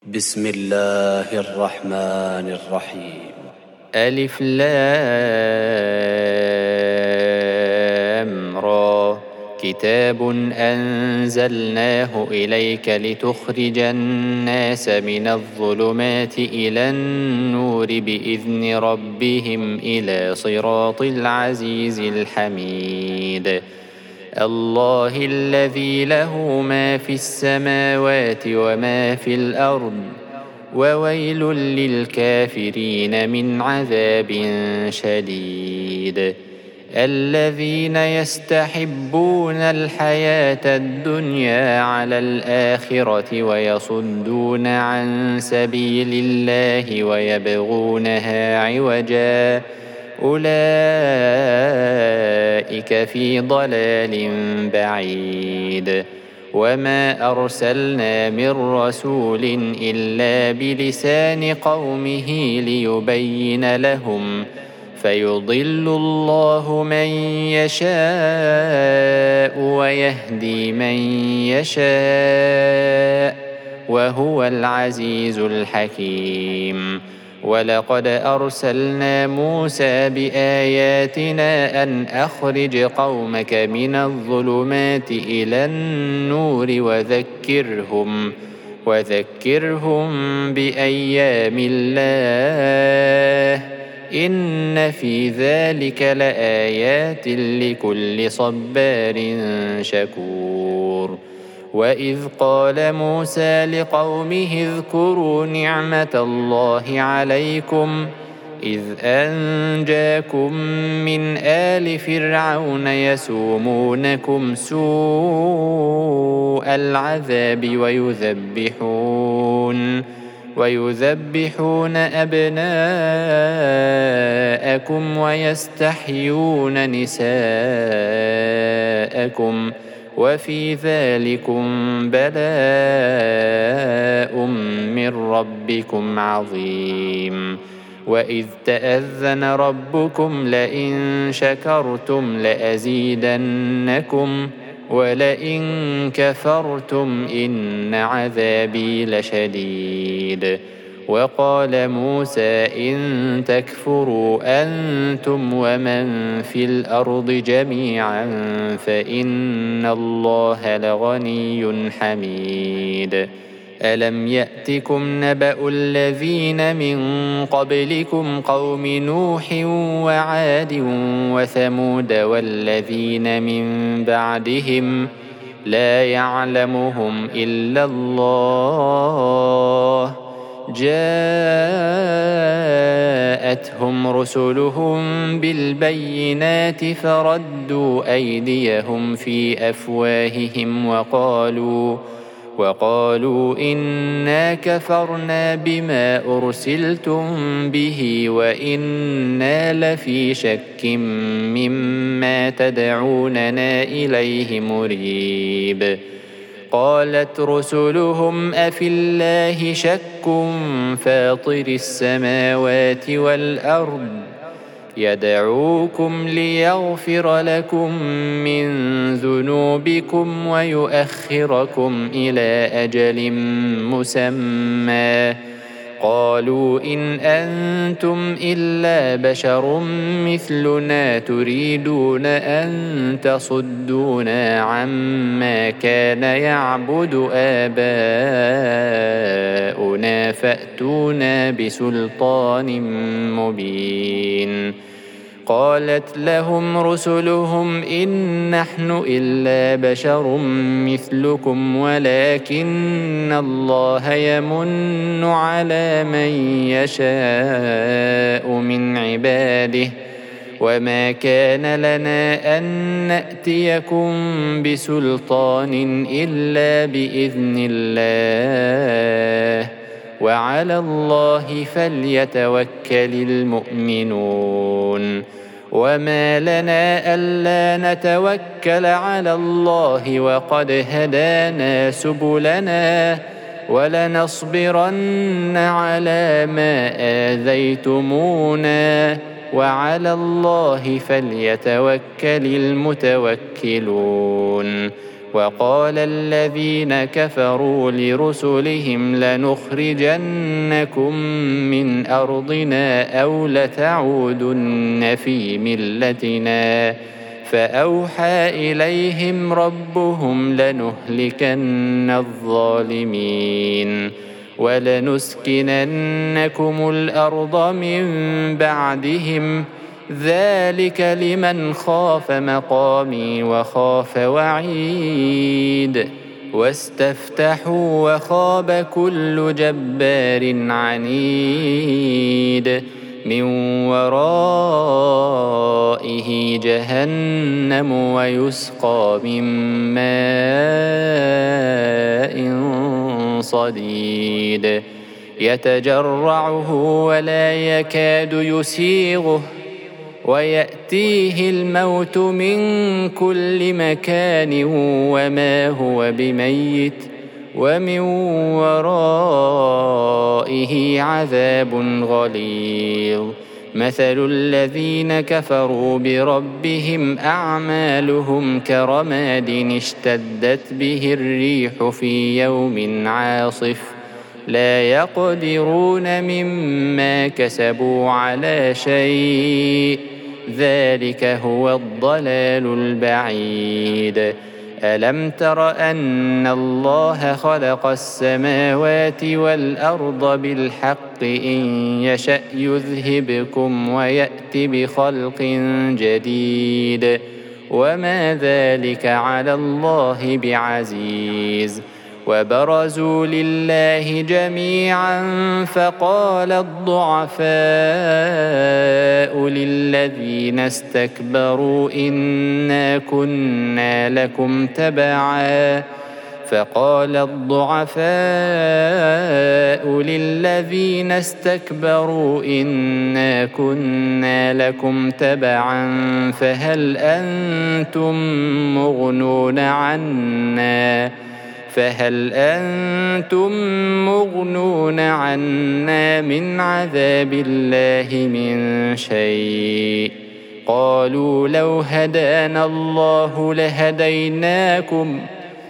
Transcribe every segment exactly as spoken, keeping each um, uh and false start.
بسم الله الرحمن الرحيم. ألف لام را كتاب أنزلناه إليك لتخرج الناس من الظلمات إلى النور بإذن ربهم إلى صراط العزيز الحميد. الله الذي له ما في السماوات وما في الأرض وويل للكافرين من عذاب شديد. الذين يستحبون الحياة الدنيا على الآخرة ويصدون عن سبيل الله ويبغونها عوجا أولئك في ضلال بعيد. وما أرسلنا من رسول إلا بلسان قومه ليبين لهم فيضل الله من يشاء ويهدي من يشاء وهو العزيز الحكيم. ولقد أرسلنا موسى بآياتنا أن أخرج قومك من الظلمات إلى النور وذكرهم وذكرهم بأيام الله إن في ذلك لآيات لكل صبار شكور. وإذ قال موسى لقومه اذكروا نعمة الله عليكم إذ أنجاكم من آل فرعون يسومونكم سوء العذاب ويذبحون ويذبحون أبناءكم ويستحيون نساءكم وفي ذلكم بلاء من ربكم عظيم. وإذ تأذن ربكم لئن شكرتم لأزيدنكم ولئن كفرتم إن عذابي لشديد. وقال موسى إن تكفروا أنتم ومن في الأرض جميعا فإن الله لغني حميد. ألم يأتكم نبأ الذين من قبلكم قوم نوح وعاد وثمود والذين من بعدهم لا يعلمهم إلا الله جاءتهم رسلهم بالبينات فردوا أيديهم في أفواههم وقالوا وقالوا إنا كفرنا بما أرسلتم به وإنا لفي شك مما تدعوننا إليه مريب. قالت رسلهم أفي الله شك فاطر السماوات والأرض يدعوكم ليغفر لكم من ذنوبكم ويؤخركم إلى أجل مسمى قالوا إن أنتم إلا بشر مثلنا تريدون أن تصدونا عما كان يعبد آباؤنا فأتونا بسلطان مبين. قالت لهم رسلهم إن نحن إلا بشر مثلكم ولكن الله يمن على من يشاء من عباده وما كان لنا أن نأتيكم بسلطان إلا بإذن الله وعلى الله فليتوكل المؤمنون. وما لنا ألا نتوكل على الله وقد هدانا سبلنا ولنصبرن على ما آذيتمونا وعلى الله فليتوكل المتوكلون. وقال الذين كفروا لرسلهم لنخرجنكم من أرضنا أو لتعودن في ملتنا فأوحى إليهم ربهم لنهلكن الظالمين ولنسكننكم الأرض من بعدهم ذلك لمن خاف مقامي وخاف وعيد واستفتحوا وخاب كل جبار عنيد من ورائه جهنم ويسقى من ماء صديد يتجرعه ولا يكاد يسيغه ويأتيه الموت من كل مكان وما هو بميت ومن ورائه عذاب غليظ مثل الذين كفروا بربهم أعمالهم كرماد اشتدت به الريح في يوم عاصف لا يقدرون مما كسبوا على شيء ذلك هو الضلال البعيد ألم تر أن الله خلق السماوات والأرض بالحق إن يشأ يذهبكم ويأت بخلق جديد وما ذلك على الله بعزيز وبرزوا لله جميعا فقال الضعفاء للذين استكبروا إنا كنا لكم تبعا فقال الضعفاء للذين استكبروا إنا كنا لكم تبعا فهل أنتم مغنون عنا فهل أنتم مغنون عنا من عذاب الله من شيء قالوا لو هدانا الله لهديناكم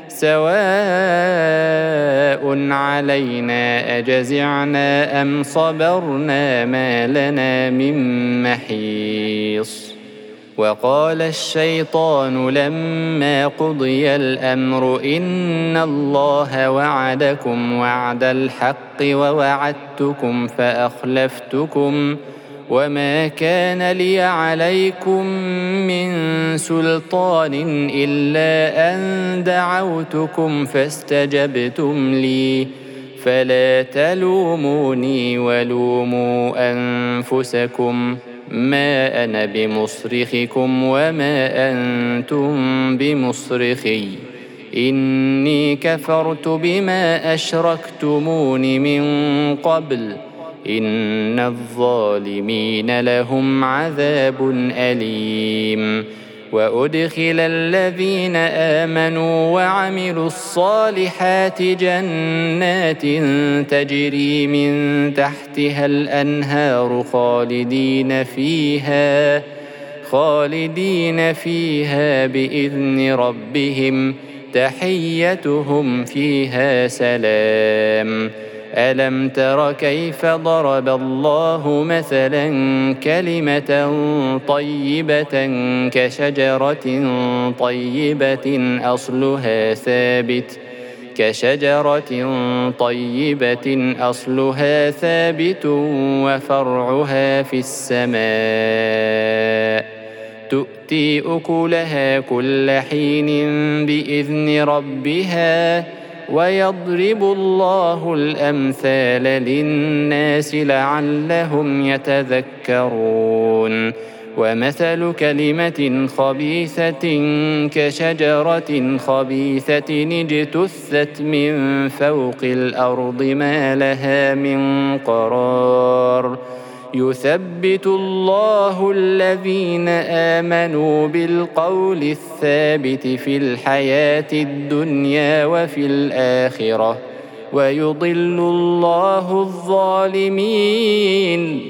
سواء علينا أجزعنا أم صبرنا ما لنا من محيص وقال الشيطان لما قضي الأمر إن الله وعدكم وعد الحق ووعدتكم فأخلفتكم وما كان لي عليكم من سلطان إلا أن دعوتكم فاستجبتم لي فلا تلوموني ولوموا أنفسكم ما أنا بمصرخكم وما أنتم بمصرخي إني كفرت بما أشركتمون من قبل إن الظالمين لهم عذاب أليم وأدخل الذين آمنوا وعملوا الصالحات جنات تجري من تحتها الأنهار خالدين فيها خالدين فيها بإذن ربهم تحيتهم فيها سلام ألم تر كيف ضرب الله مثلا كلمة طيبة كشجرة طيبة أصلها ثابت كشجرة طيبة أصلها ثابت وفرعها في السماء تؤتي أكلها كل حين بإذن ربها ويضرب الله الأمثال للناس لعلهم يتذكرون ومثل كلمة خبيثة كشجرة خبيثة اجتثت من فوق الأرض ما لها من قرار يثبت الله الذين آمنوا بالقول الثابت في الحياة الدنيا وفي الآخرة ويضل الله الظالمين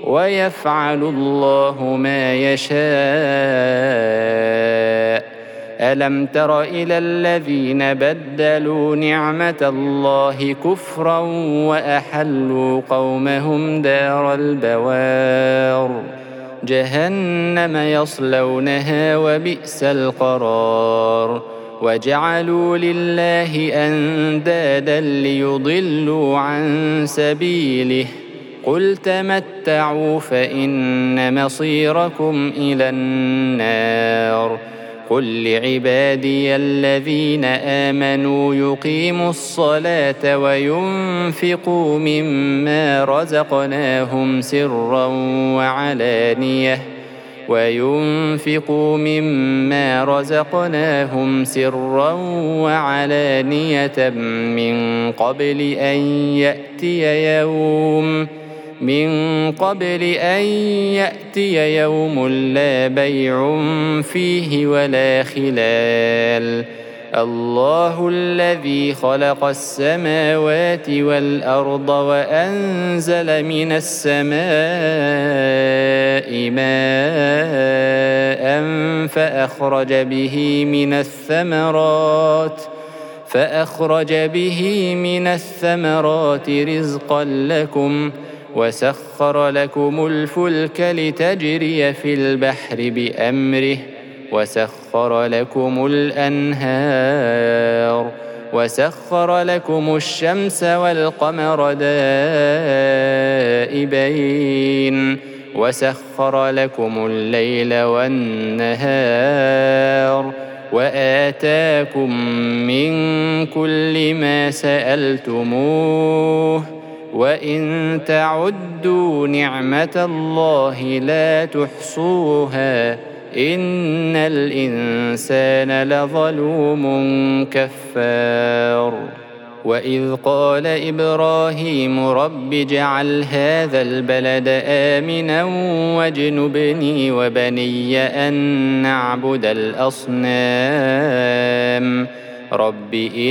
ويفعل الله ما يشاء ألم تر إلى الذين بدلوا نعمة الله كفرا وأحلوا قومهم دار البوار جهنم يصلونها وبئس القرار وجعلوا لله أندادا ليضلوا عن سبيله قل تمتعوا فإن مصيركم إلى النار قل لعبادي الذين آمنوا يقيموا الصلاة وينفقوا مما رزقناهم سرا وعلانية وينفقوا مما رزقناهم سرا وعلانية من قبل أن يأتي يوم من قبل أن يأتي يوم لا بيع فيه ولا خلال الله الذي خلق السماوات والأرض وأنزل من السماء ماء فأخرج به من الثمرات فأخرج به من الثمرات رزقا لكم وسخر لكم الفلك لتجري في البحر بأمره وسخر لكم الأنهار وسخر لكم الشمس والقمر دائبين وسخر لكم الليل والنهار وآتاكم من كل ما سألتموه وإن تعدوا نعمة الله لا تحصوها إن الإنسان لظلوم كفار وإذ قال إبراهيم رب اجعل هذا البلد آمنا واجنبني وبني أن نعبد الأصنام رب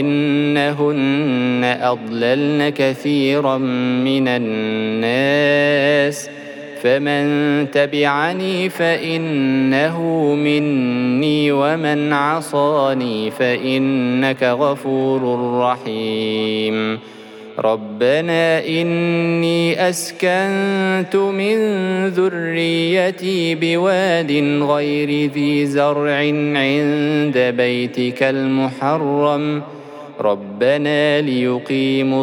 إنهن أضللن كثيرا من الناس فمن تبعني فإنه مني ومن عصاني فإنك غفور رحيم ربنا إني أسكنت من ذريتي بواد غير ذي زرع عند بيتك المحرم ربنا ليقيموا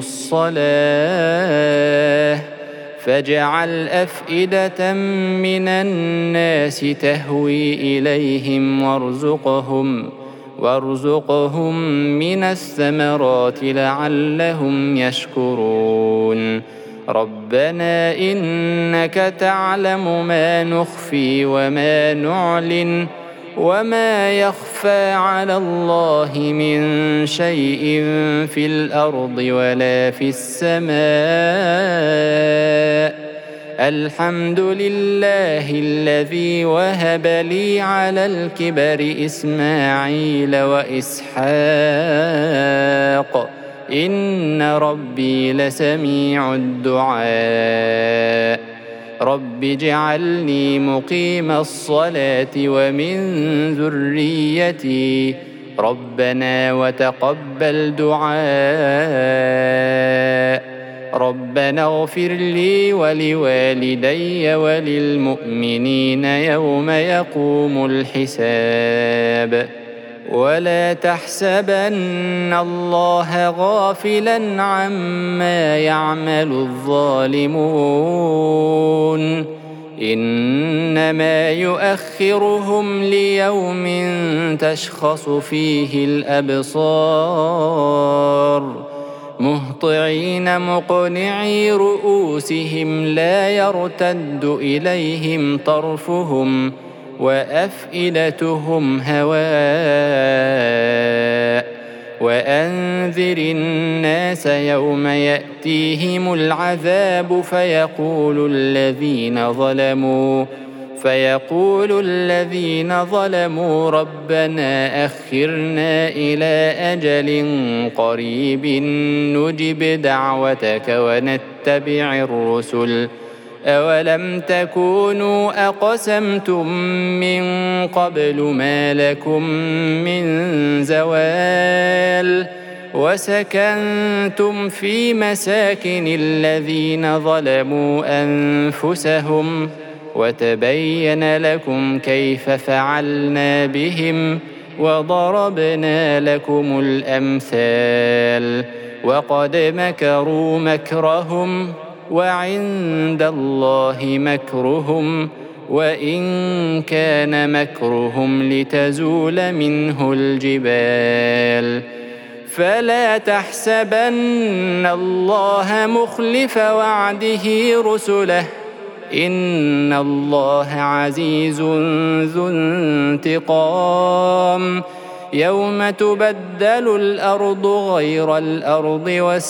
الصلاة فاجعل أفئدة من الناس تهوي إليهم وارزقهم وارزقهم من الثمرات لعلهم يشكرون ربنا إنك تعلم ما نخفي وما نعلن وما يخفى على الله من شيء في الأرض ولا في السماء الحمد لله الذي وهب لي على الكبر إسماعيل وإسحاق إن ربي لسميع الدعاء رب اجعلني مقيم الصلاة ومن ذريتي ربنا وتقبل دعاء ربنا اغفر لي ولوالدي وللمؤمنين يوم يقوم الحساب ولا تحسبن الله غافلا عما يعمل الظالمون إنما يؤخرهم ليوم تشخص فيه الأبصار مهطعين مقنعي رؤوسهم لا يرتد إليهم طرفهم وأفئدتهم هواء وأنذر الناس يوم يأتيهم العذاب فيقول الذين ظلموا فيقول الذين ظلموا ربنا أخرنا إلى أجل قريب نجب دعوتك ونتبع الرسل أولم تكونوا أقسمتم من قبل ما لكم من زوال وسكنتم في مساكن الذين ظلموا أنفسهم وتبين لكم كيف فعلنا بهم وضربنا لكم الأمثال وقد مكروا مكرهم وعند الله مكرهم وإن كان مكرهم لتزول منه الجبال فلا تحسبن الله مخلف وعده رسله إن الله عزيز ذو انتقام يوم تبدل الأرض غير الأرض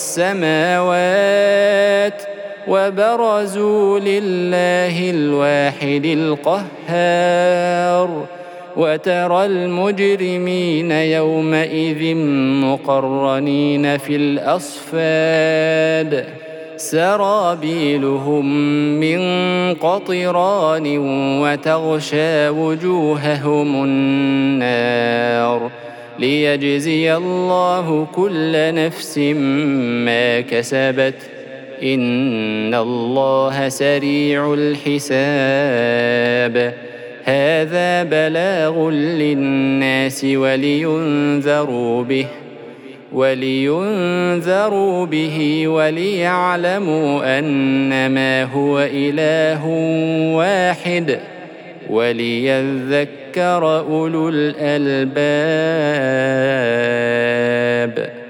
والسماوات وبرزوا لله الواحد القهار وترى المجرمين يومئذ مقرنين في الأصفاد سرابيلهم من قطران وتغشى وجوههم النار ليجزي الله كل نفس ما كسبت إن الله سريع الحساب هذا بلاغ للناس ولينذروا به ولينذروا به وليعلموا أنما هو إله واحد وليذكر أولو الألباب.